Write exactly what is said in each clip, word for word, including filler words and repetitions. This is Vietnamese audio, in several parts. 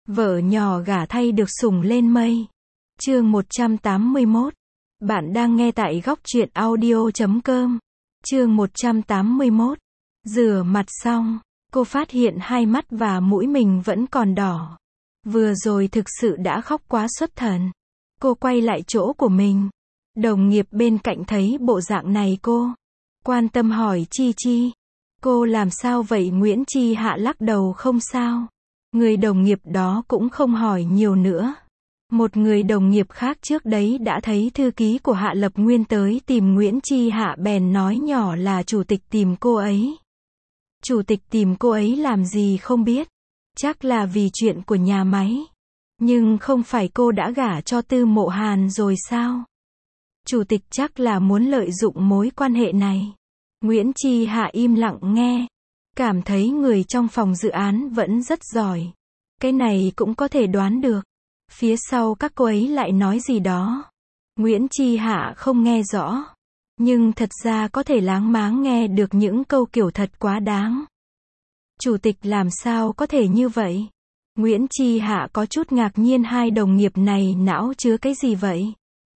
Vợ nhỏ gả thay được sủng lên mây. Chương một trăm tám mươi mốt. Bạn đang nghe tại góc truyện audio chấm com. Chương một trăm tám mươi mốt. Rửa mặt xong, cô phát hiện hai mắt và mũi mình vẫn còn đỏ. Vừa rồi thực sự đã khóc quá xuất thần. Cô quay lại chỗ của mình. Đồng nghiệp bên cạnh thấy bộ dạng này cô quan tâm hỏi Chi Chi. Cô làm sao vậy? Nguyễn Chi Hạ lắc đầu không sao. Người đồng nghiệp đó cũng không hỏi nhiều nữa. Một người đồng nghiệp khác trước đấy đã thấy thư ký của Hạ Lập Nguyên tới tìm Nguyễn Chi Hạ bèn nói nhỏ là chủ tịch tìm cô ấy. Chủ tịch tìm cô ấy làm gì không biết. Chắc là vì chuyện của nhà máy. Nhưng không phải cô đã gả cho Tư Mộ Hàn rồi sao? Chủ tịch chắc là muốn lợi dụng mối quan hệ này. Nguyễn Chi Hạ im lặng nghe. Cảm thấy người trong phòng dự án vẫn rất giỏi. Cái này cũng có thể đoán được. Phía sau các cô ấy lại nói gì đó. Nguyễn Chi Hạ không nghe rõ. Nhưng thật ra có thể láng máng nghe được những câu kiểu thật quá đáng. Chủ tịch làm sao có thể như vậy? Nguyễn Chi Hạ có chút ngạc nhiên hai đồng nghiệp này não chứa cái gì vậy?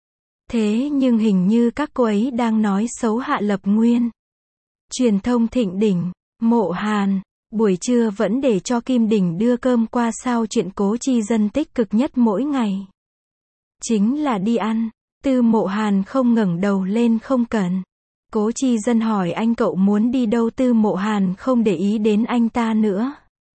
Thế nhưng hình như các cô ấy đang nói xấu Hạ Lập Nguyên. Truyền thông thịnh đỉnh, Mộ Hàn, buổi trưa vẫn để cho Kim Đình đưa cơm qua sao chuyện Cố Chi Dân tích cực nhất mỗi ngày. Chính là đi ăn. Tư Mộ Hàn không ngẩng đầu lên không cần. Cố Chi Dân hỏi anh cậu muốn đi đâu? Tư Mộ Hàn không để ý đến anh ta nữa.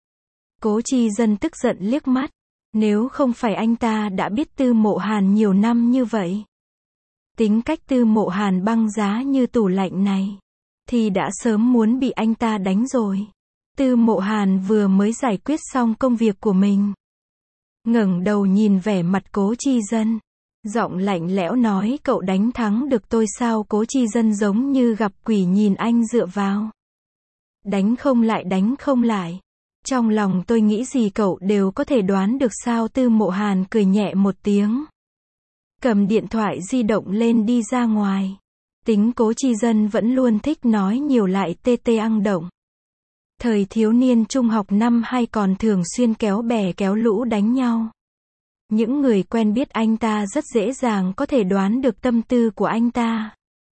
Cố Chi Dân tức giận liếc mắt. Nếu không phải anh ta đã biết Tư Mộ Hàn nhiều năm như vậy. Tính cách Tư Mộ Hàn băng giá như tủ lạnh này. Thì đã sớm muốn bị anh ta đánh rồi. Tư Mộ Hàn vừa mới giải quyết xong công việc của mình. Ngẩng đầu nhìn vẻ mặt Cố Chi Dân. Giọng lạnh lẽo nói cậu đánh thắng được tôi sao? Cố Chi Dân giống như gặp quỷ nhìn anh dựa vào. Đánh không lại đánh không lại. Trong lòng tôi nghĩ gì cậu đều có thể đoán được sao? Tư Mộ Hàn cười nhẹ một tiếng. Cầm điện thoại di động lên đi ra ngoài. Tính Cố Chi Dân vẫn luôn thích nói nhiều lại tê tê ăn động. Thời thiếu niên trung học năm hai còn thường xuyên kéo bè kéo lũ đánh nhau. Những người quen biết anh ta rất dễ dàng có thể đoán được tâm tư của anh ta.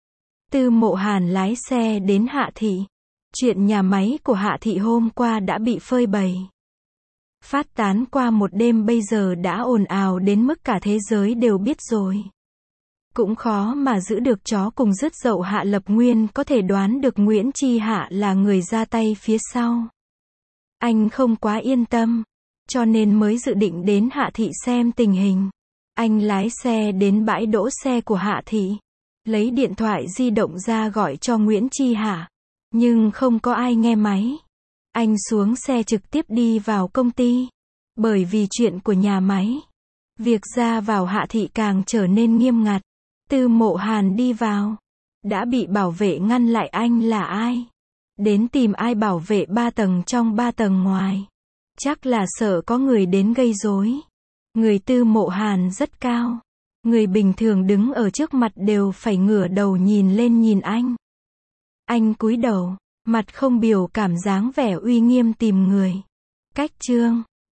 Tư Mộ Hàn lái xe đến Hạ Thị. Chuyện nhà máy của Hạ Thị hôm qua đã bị phơi bày. Phát tán qua một đêm bây giờ đã ồn ào đến mức cả thế giới đều biết rồi. Cũng khó mà giữ được chó cùng rứt dậu. Hạ Lập Nguyên có thể đoán được Nguyễn Chi Hạ là người ra tay phía sau. Anh không quá yên tâm, cho nên mới dự định đến Hạ Thị xem tình hình. Anh lái xe đến bãi đỗ xe của Hạ Thị. Lấy điện thoại di động ra gọi cho Nguyễn Chi Hạ. Nhưng không có ai nghe máy. Anh xuống xe trực tiếp đi vào công ty. Bởi vì chuyện của nhà máy, việc ra vào Hạ Thị càng trở nên nghiêm ngặt. Tư Mộ Hàn đi vào. Đã bị bảo vệ ngăn lại. Anh là ai? Đến tìm ai? Bảo vệ ba tầng trong ba tầng ngoài. Chắc là sợ có người đến gây rối. Người Tư Mộ Hàn rất cao. Người bình thường đứng ở trước mặt đều phải ngửa đầu nhìn lên nhìn anh. Anh cúi đầu, mặt không biểu cảm dáng vẻ uy nghiêm tìm người. Cách chương